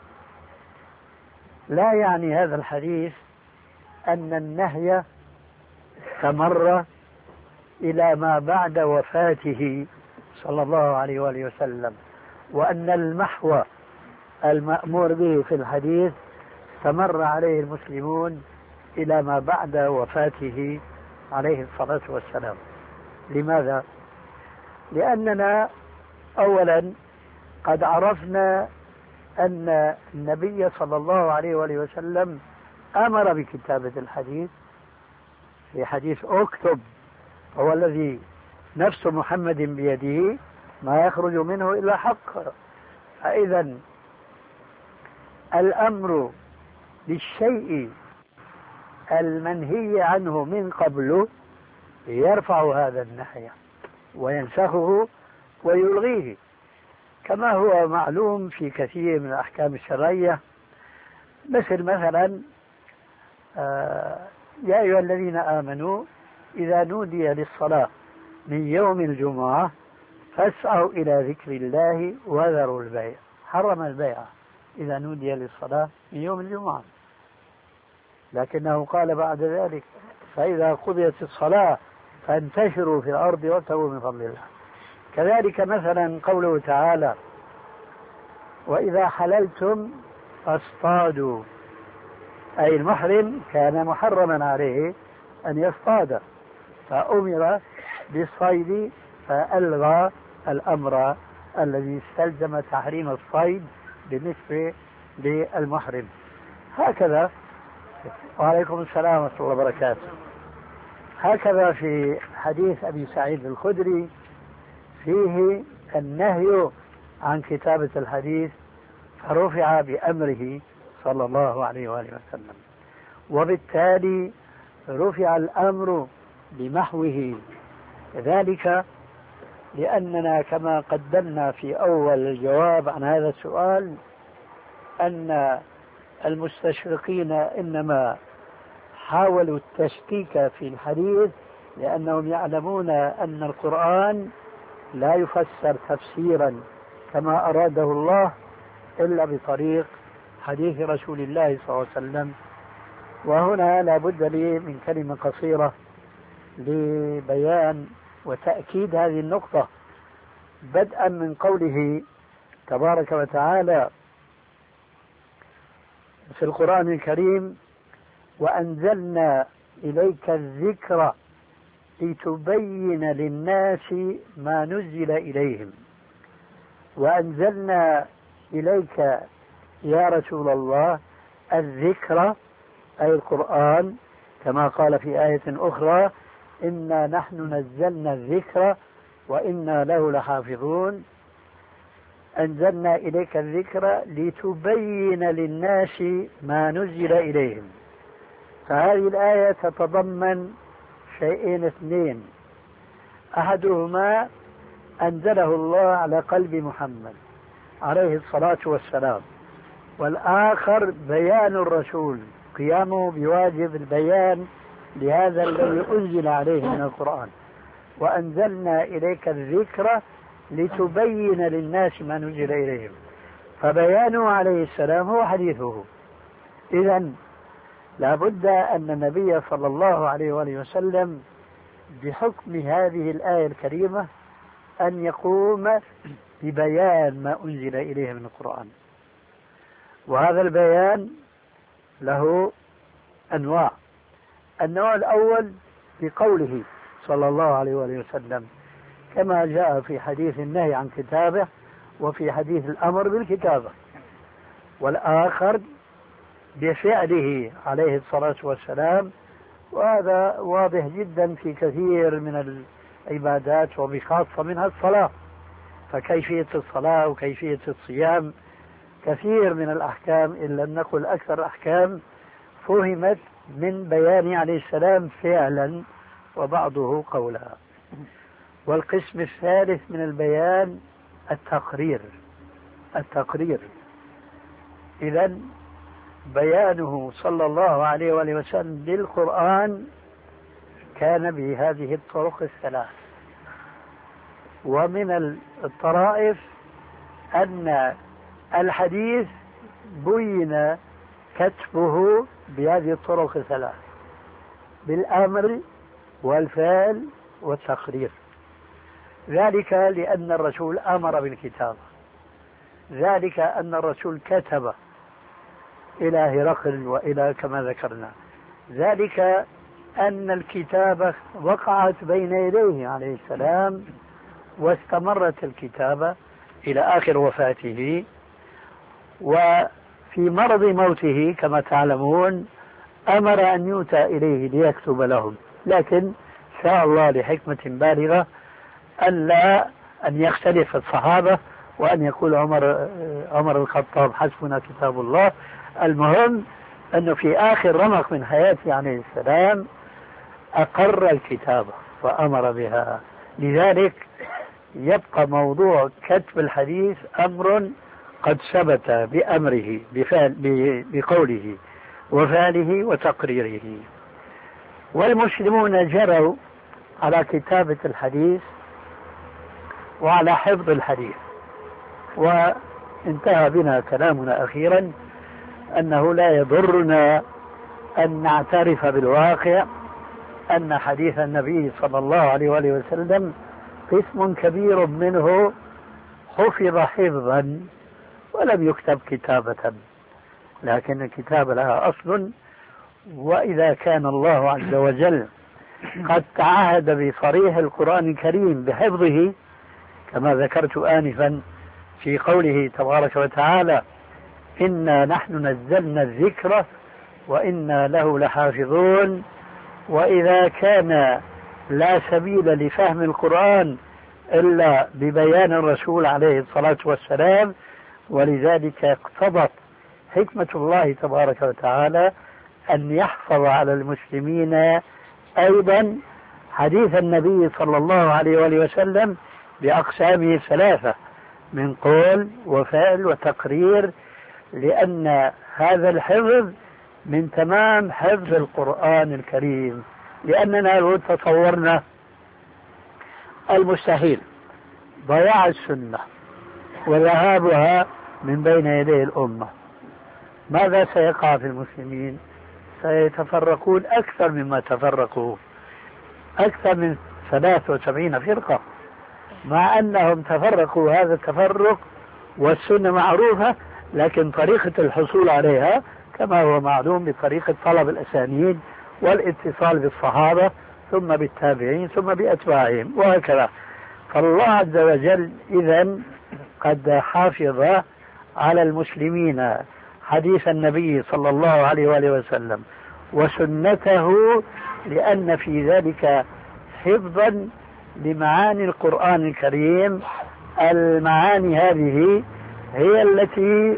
لا يعني هذا الحديث أن النهي استمر إلى ما بعد وفاته صلى الله عليه وآله وسلم، وأن المحو المأمور به في الحديث استمر عليه المسلمون إلى ما بعد وفاته عليه الصلاة والسلام. لماذا؟ لأننا أولا قد عرفنا أن النبي صلى الله عليه وآله وسلم أمر بكتابة الحديث في حديث اكتب، هو الذي نفس محمد بيده ما يخرج منه إلا حق. فإذا الأمر بالشيء المنهي عنه من قبل يرفع هذا النهي وينسخه ويلغيه، كما هو معلوم في كثير من الأحكام الشرعية. مثلا يا أيها الذين آمنوا إذا نودي للصلاة من يوم الجمعة فاسعوا إلى ذكر الله وذروا البيع. حرم البيع إذا نودي للصلاة من يوم الجمعة، لكنه قال بعد ذلك فإذا قضيت الصلاة فانتشروا في الأرض وابتغوا من فضل الله. كذلك مثلا قوله تعالى وإذا حللتم فاصطادوا، أي المحرم كان محرما عليه أن يصطاد، فأمر بالصيد فألغى الأمر الذي استلزم تحريم الصيد بالنسبة للمحرم. هكذا وعليكم السلام ورحمة الله وبركاته. هكذا في حديث أبي سعيد الخدري فيه النهي عن كتابة الحديث فرفع بأمره صلى الله عليه وآله وسلم، وبالتالي رفع الأمر بمحوه. ذلك لأننا كما قدمنا في أول الجواب عن هذا السؤال أن المستشرقين إنما حاولوا التشكيك في الحديث لأنهم يعلمون أن القرآن لا يفسر تفسيرا كما أراده الله إلا بطريق حديث رسول الله صلى الله عليه وسلم. وهنا لا بد لي من كلمة قصيرة لبيان وتأكيد هذه النقطة، بدءا من قوله تبارك وتعالى في القرآن الكريم وأنزلنا إليك الذكر لتبين للناس ما نزل إليهم. وأنزلنا إليك يا رسول الله الذكر أي القرآن، كما قال في آية أخرى إنا نحن نزلنا الذكر وإنا له لحافظون. أنزلنا إليك الذكر لتبين للناس ما نزل إليهم. فهذه الآية تتضمن شيئين اثنين، أحدهما أنزله الله على قلب محمد عليه الصلاة والسلام، والآخر بيان الرسول قيامه بواجب البيان لهذا الذي أنزل عليه من القرآن. وأنزلنا إليك الذكر لتبين للناس ما نزل إليهم، فبيانه عليه السلام هو حديثه. إذن لا بد أن النبي صلى الله عليه وآله وسلم بحكم هذه الآية الكريمة أن يقوم ببيان ما أنزل إليه من القرآن. وهذا البيان له أنواع. النوع الأول بقوله صلى الله عليه وآله وسلم كما جاء في حديث النهي عن كتابه وفي حديث الأمر بالكتابة، والآخر بفعله عليه الصلاة والسلام، وهذا واضح جدا في كثير من العبادات وبخاصة منها الصلاة. فكيفية الصلاة وكيفية الصيام كثير من الأحكام، إن لم نقل أكثر الأحكام، فهمت من بيان عليه السلام فعلا وبعضه قولا. والقسم الثالث من البيان التقرير. إذن بيانه صلى الله عليه وآله وسلم للقرآن كان بهذه الطرق الثلاث. ومن الطرائف أن الحديث بين كتبه بهذه الطرق الثلاث: بالأمر والفعل والتقرير. ذلك لأن الرسول أمر بالكتابة، ذلك أن الرسول كتب إلى هرقل وإلى كما ذكرنا، ذلك أن الكتابة وقعت بين يديه عليه السلام واستمرت الكتابة إلى آخر وفاته. وفي مرض موته كما تعلمون أمر أن يؤتى إليه ليكتب لهم، لكن شاء الله لحكمة بالغة أن يختلف الصحابة وأن يقول عمر الخطاب حسبنا كتاب الله. المهم أنه في آخر رمق من حياته عليه السلام أقر الكتابة وأمر بها. لذلك يبقى موضوع كتب الحديث أمر قد ثبت بأمره بقوله وفعله وتقريره. والمسلمون جروا على كتابة الحديث وعلى حفظ الحديث. وانتهى بنا كلامنا أخيرا أنه لا يضرنا أن نعترف بالواقع أن حديث النبي صلى الله عليه وآله وسلم قسم كبير منه حفظ حفظا ولم يكتب كتابة، لكن الكتابة لها أصل. وإذا كان الله عز وجل قد تعهد بصريح القرآن الكريم بحفظه كما ذكرت آنفا في قوله تبارك وتعالى: إنا نحن نزلنا الذكر وإنا له لحافظون. وإذا كان لا سبيل لفهم القرآن إلا ببيان الرسول عليه الصلاة والسلام، ولذلك اقتضت حكمة الله تبارك وتعالى أن يحفظ على المسلمين أيضا حديث النبي صلى الله عليه وآله وسلم بأقسامه الثلاثة من قول وفعل وتقرير، لأن هذا الحفظ من تمام حفظ القرآن الكريم. لأننا لو تصورنا المستحيل ضياع السنة وذهابها من بين يدي الأمة، ماذا سيقع في المسلمين؟ سيتفرقون أكثر مما تفرقوا، أكثر من 73 فرقة، مع أنهم تفرقوا هذا التفرق والسنة معروفة، لكن طريقة الحصول عليها كما هو معلوم بطريقة طلب الأسانيد والاتصال بالصحابة ثم بالتابعين ثم بأتباعهم وهكذا. فالله عز وجل إذن قد حافظ على المسلمين حديث النبي صلى الله عليه وآله وسلم وسنته، لأن في ذلك حفظا لمعاني القرآن الكريم. المعاني هذه هي التي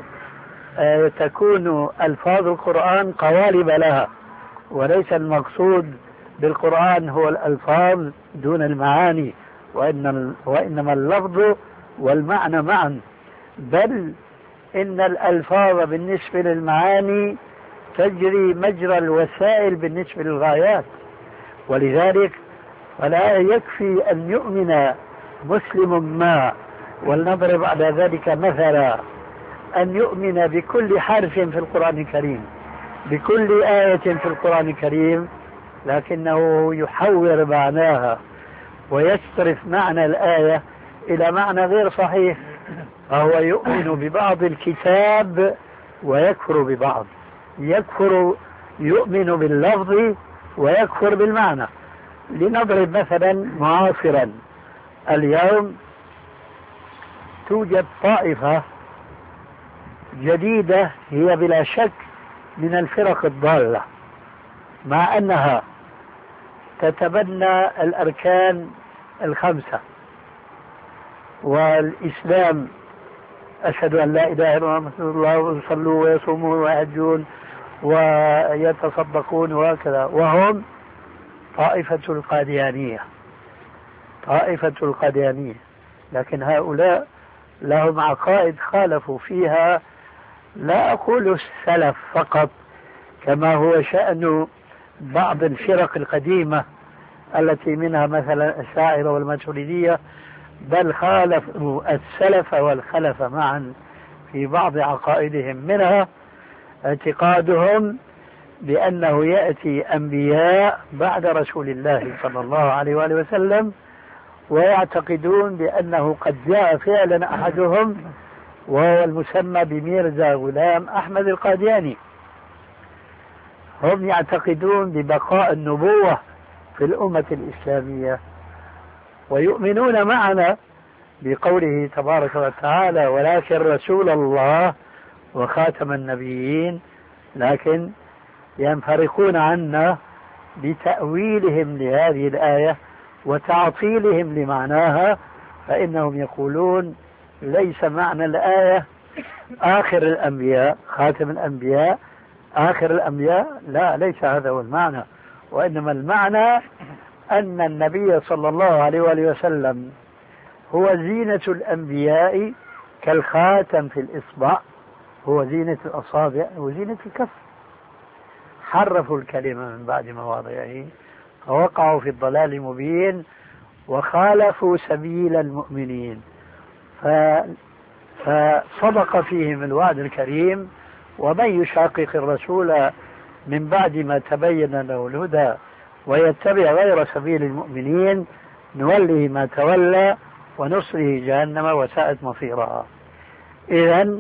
تكون ألفاظ القرآن قوالب لها، وليس المقصود بالقرآن هو الألفاظ دون المعاني، وإنما اللفظ والمعنى معا، بل إن الألفاظ بالنسبة للمعاني تجري مجرى الوسائل بالنسبة للغايات. ولذلك فلا يكفي أن يؤمن مسلم ما، ولنضرب على ذلك مثلا، أن يؤمن بكل حرف في القرآن الكريم بكل آية في القرآن الكريم، لكنه يحور معناها ويصرف معنى الآية إلى معنى غير صحيح، فهو يؤمن ببعض الكتاب ويكفر ببعض، يؤمن باللفظ ويكفر بالمعنى. لنضرب مثلا معاصرا، اليوم توجد طائفة جديدة هي بلا شك من الفرق الضالة، مع أنها تتبنى الأركان الخمسة والإسلام أشهد أن لا إله إلا الله محمد رسول الله ويصلوا ويصومون ويحجون ويتصدقون وهكذا، وهم طائفة القاديانية. لكن هؤلاء لهم عقائد خالفوا فيها، لا أقول السلف فقط كما هو شأن بعض الفرق القديمة التي منها مثلا الأشاعرة والماتريدية، بل خالفوا السلف والخلف معا في بعض عقائدهم. منها اعتقادهم بأنه يأتي أنبياء بعد رسول الله صلى الله عليه وآله وسلم، ويعتقدون بأنه قد جاء فعلا أحدهم وهو المسمى بميرزا غلام أحمد القادياني. هم يعتقدون ببقاء النبوة في الأمة الإسلامية، ويؤمنون معنا بقوله تبارك وتعالى ولكن رسول الله وخاتم النبيين، لكن ينفرقون عنا بتأويلهم لهذه الآية وتعطيلهم لمعناها، فإنهم يقولون ليس معنى الآية آخر الأنبياء خاتم الأنبياء آخر الأنبياء، لا، ليس هذا هو المعنى، وإنما المعنى أن النبي صلى الله عليه وآله وسلم هو زينة الأنبياء كالخاتم في الإصبع، هو زينة الأصابع وزينة الكف. حرفوا الكلمة من بعد مواضعه فوقعوا في الضلال المبين وخالفوا سبيل المؤمنين، فصدق فيهم الوعد الكريم: ومن يشاقق الرسول من بعد ما تبين له الهدى ويتبع غير سبيل المؤمنين نوله ما تولى ونصره جهنم وساءت مصيرها. إذن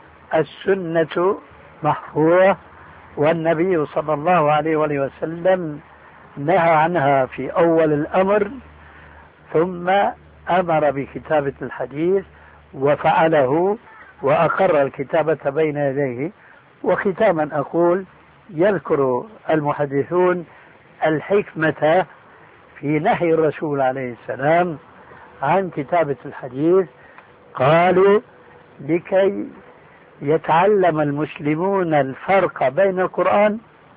السنة محفوظة، والنبي صلى الله عليه وسلم نهى عنها في أول الأمر، ثم أمر بكتابة الحديث وفعله وأقر الكتابة بين يديه. وختاما أقول: يذكر المحدثون الحكمة في نهي الرسول عليه السلام عن كتابة الحديث. قالوا: لكي يتعلم المسلمون الفرق بين القرآن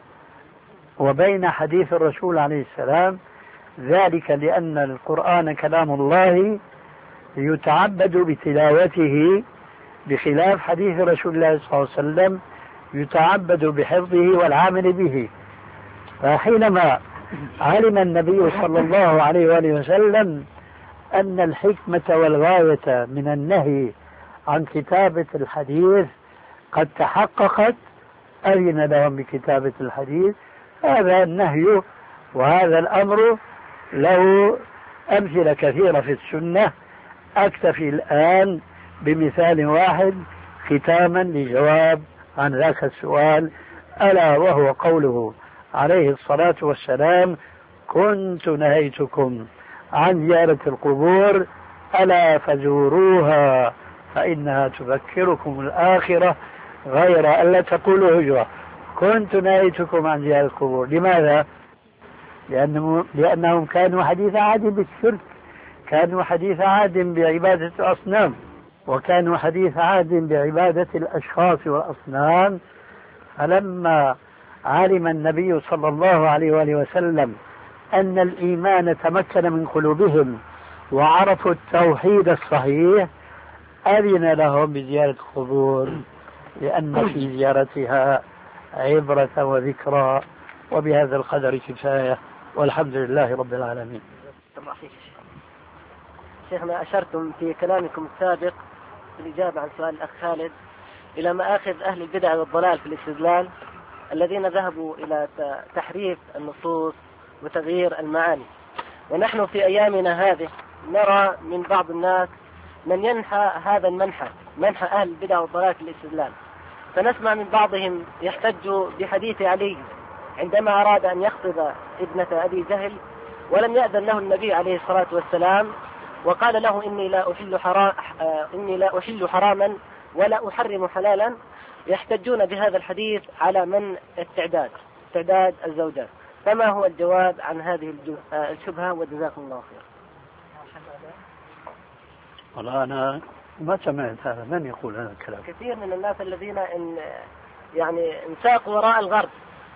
وبين حديث الرسول عليه السلام، ذلك لأن القرآن كلام الله يتعبد بتلاوته، بخلاف حديث رسول الله صلى الله عليه وسلم يتعبد بحفظه والعمل به. فحينما علم النبي صلى الله عليه وآله وسلم أن الحكمة والغاية من النهي عن كتابة الحديث قد تحققت، أذن لهم بكتابة الحديث. هذا النهي وهذا الأمر له أمثلة كثيرة في السنة، أكتفي الآن بمثال واحد ختاما لجواب عن ذاك السؤال، ألا وهو قوله عليه الصلاة والسلام: كنت نهيتكم عن زيارة القبور ألا فزوروها فإنها تذكركم الآخرة غير ألا تقولوا هجرة. كنت نهيتكم عن زيارة القبور. لماذا؟ لأنهم كانوا حديث عهد بالشرك، كانوا حديث عهد بعبادة الأصنام، وكانوا حديث عهد بعبادة الأشخاص والأصنام. فلما علم النبي صلى الله عليه وآله وسلم أن الإيمان تمكن من قلوبهم وعرفوا التوحيد الصحيح، أذن لهم بزيارة القبور، لأن في زيارتها عبرة وذكرى. وبهذا القدر كفاية، والحمد لله رب العالمين. شيخنا، أشرتم في كلامكم السابق في الإجابة عن سؤال الأخ خالد إلى مآخذ أهل البدع والضلال في الاستدلال الذين ذهبوا إلى تحريف النصوص وتغيير المعاني. ونحن في أيامنا هذه نرى من بعض الناس من ينحى هذا المنحى، منحى أهل البدع والضلال في الاستدلال. فنسمع من بعضهم يحتج بحديث علي عندما أراد أن يخطب ابنة أبي جهل ولم يأذن له النبي عليه الصلاة والسلام، وقال له: إني لا أحل حراما ولا أحرم حلالا. يحتجون بهذا الحديث على من استعداد الزوجات. فما هو الجواب عن هذه الشبهة؟ وجزاكم الله خير. والله أنا ما سمعت هذا، من يقول هذا الكلام؟ كثير من الناس الذين انساقوا وراء الغرب.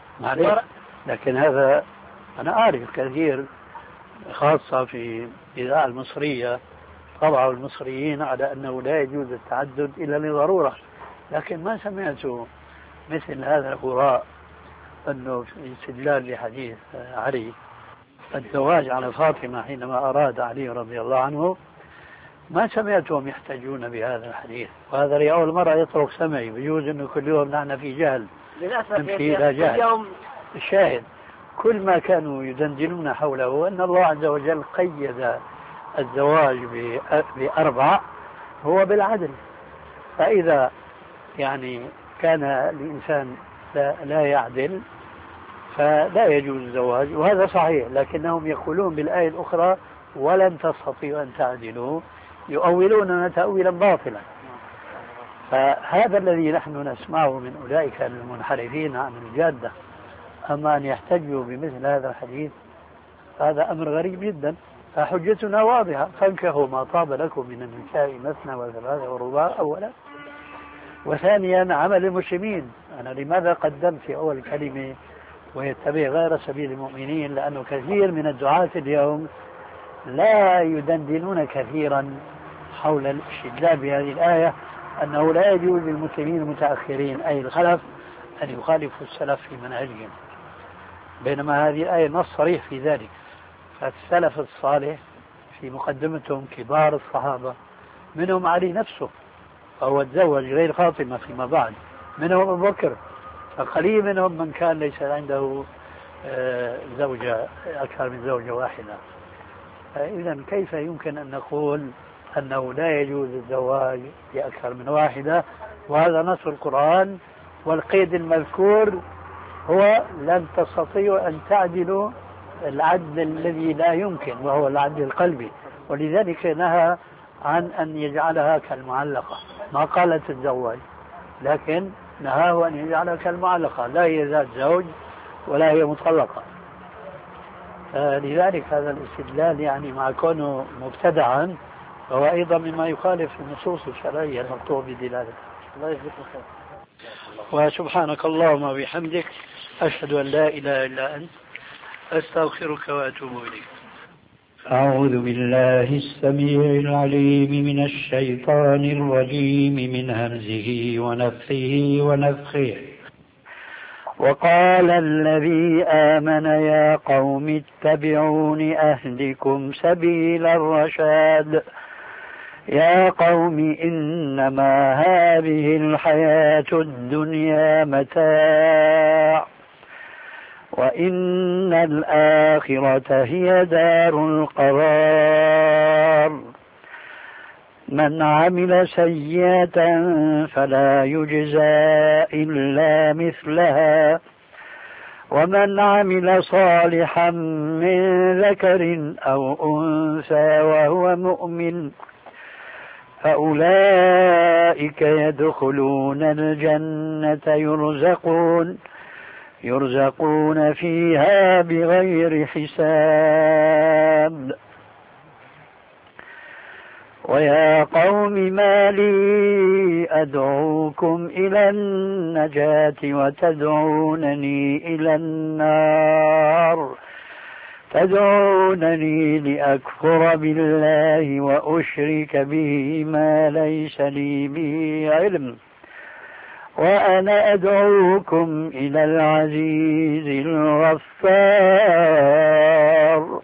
لكن هذا أنا أعرف كثير، خاصة في الإذاعة المصرية طبعوا المصريين على أنه لا يجوز التعدد إلا لضرورة، لكن ما سمعت مثل هذا الهراء أنه في استدلال لحديث علي الزواج على فاطمة حينما أراد علي رضي الله عنه، ما سمعتهم يحتجون بهذا الحديث، وهذا لأول مرة يطرق سمعي. بيجوز أنه كل يوم نحن في جهل نمشي إلى جهل. الشاهد كل ما كانوا يدندنون حوله أن الله عز وجل قيد الزواج ب4 هو بالعدل، فإذا يعني كان الإنسان لا يعدل فلا يجوز الزواج، وهذا صحيح. لكنهم يقولون بالآية الأخرى ولن تستطيعوا أن تعدلوا، يؤولوننا تأويلا باطلا. فهذا الذي نحن نسمعه من أولئك المنحرفين عن الجادة. أما أن يحتجوا بمثل هذا الحديث هذا أمر غريب جدا. فحجتنا واضحة: فانكحوا ما طاب لكم من النساء مثنى وثلاث ورباع أولا، وثانيا عمل المسلمين. أنا لماذا قدمت في أول كلمة ويتبع غير سبيل المؤمنين؟ لأنه كثير من الدعاة اليوم لا يدندنون كثيرا حول الاستدلال بهذه الآية أنه لا يجوز للمسلمين المتأخرين أي الخلف أن يخالفوا السلف في منهجهم، بينما هذه الآية نص صريح في ذلك. فالسلف الصالح في مقدمتهم كبار الصحابة، منهم علي نفسه فهو تزوج غير فاطمة فيما بعد، منهم أبو بكر، فقليل منهم من كان ليس عنده زوجة أكثر من زوجة واحدة. إذا كيف يمكن أن نقول أنه لا يجوز الزواج بأكثر من واحدة؟ وهذا نص القرآن، والقيد المذكور هو لن تستطيعوا أن تعدلوا العدل الذي لا يمكن، وهو العدل القلبي. ولذلك نهى عن أن يجعلها كالمعلقة، ما قالت تتزوج، لكن نهاه أن يجعلها كالمعلقة، لا هي ذات زوج ولا هي مطلقة. لذلك هذا الاستدلال يعني مع كونه مبتدعا فهو أيضا مما يخالف النصوص الشرعية المقطوع بدلالته. الله يجزيك الخير. وسبحانك اللهم وبحمدك أشهد أن لا إله إلا أنت أستغفرك وأتوب إليك. أعوذ بالله السميع العليم من الشيطان الرجيم من همزه ونفخه ونفخه. وقال الذي آمن يا قوم اتبعون أهدكم سبيل الرشاد. يا قوم إنما هذه الحياة الدنيا متاع وإن الآخرة هي دار القرار. من عمل سيئة فلا يجزى إلا مثلها ومن عمل صالحا من ذكر أو أنثى وهو مؤمن فأولئك يدخلون الجنة يرزقون فيها بغير حساب. ويا قوم ما لي أدعوكم إلى النجاة وتدعونني إلى النار، تدعونني لأكفر بالله وأشرك به ما ليس لي به علم وأنا أدعوكم إلى العزيز الغفار.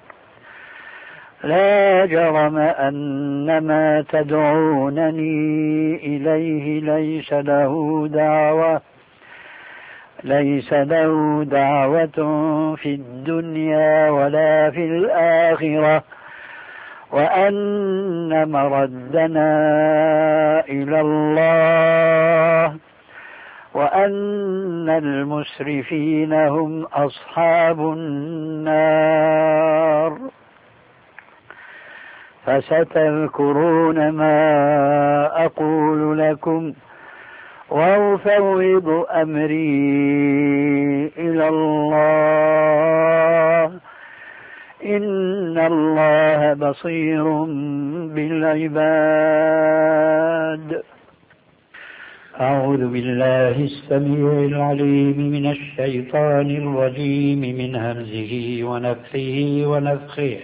لا جرم أن ما تدعونني إليه ليس له دعوة في الدنيا ولا في الآخرة وأن مردنا إلى الله وأن المسرفين هم أصحاب النار. فستذكرون ما أقول لكم وأفوض أمري إلى الله إن الله بصير بالعباد. أعوذ بالله السميع العليم من الشيطان الرجيم من همزه ونفخه ونفخه.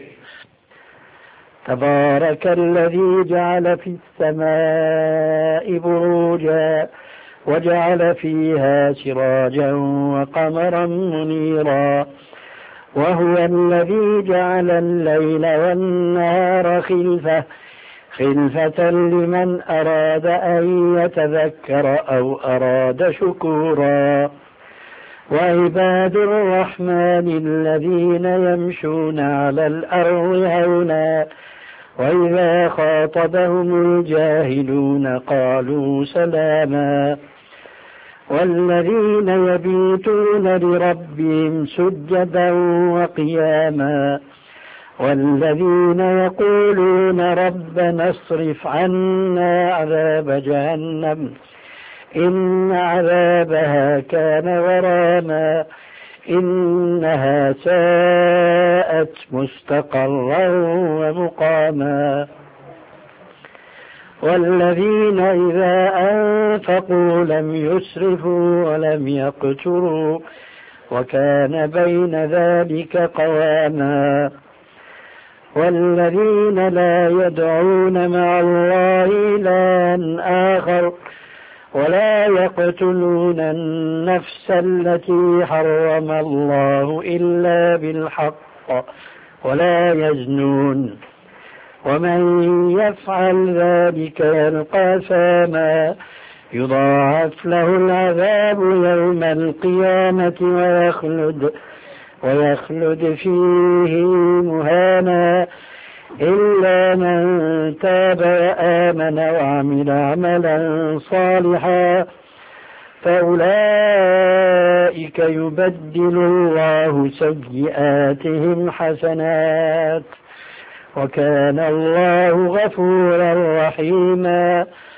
تبارك الذي جعل في السماء بروجا وجعل فيها سراجا وقمرا منيرا وهو الذي جعل الليل والنهار خلفة لمن أراد أن يتذكر أو أراد شكورا. وعباد الرحمن الذين يمشون على الأرض هونا وإذا خاطبهم الجاهلون قالوا سلاما. والذين يبيتون لربهم سجدا وقياما والذين يقولون ربنا اصرف عنا عذاب جهنم إن عذابها كان غراما إنها ساءت مستقرا ومقاما. والذين إذا أنفقوا لم يسرفوا ولم يقتروا وكان بين ذلك قواما. والذين لا يدعون مع الله إلها آخر ولا يقتلون النفس التي حرم الله إلا بالحق ولا يزنون ومن يفعل ذلك يلقى أثاما يضاعف له العذاب يوم القيامة ويخلد فيه مهانا إلا من تاب وآمن وعمل عملا صالحا فأولئك يبدل الله سيئاتهم حسنات وكان الله غفورا رحيما.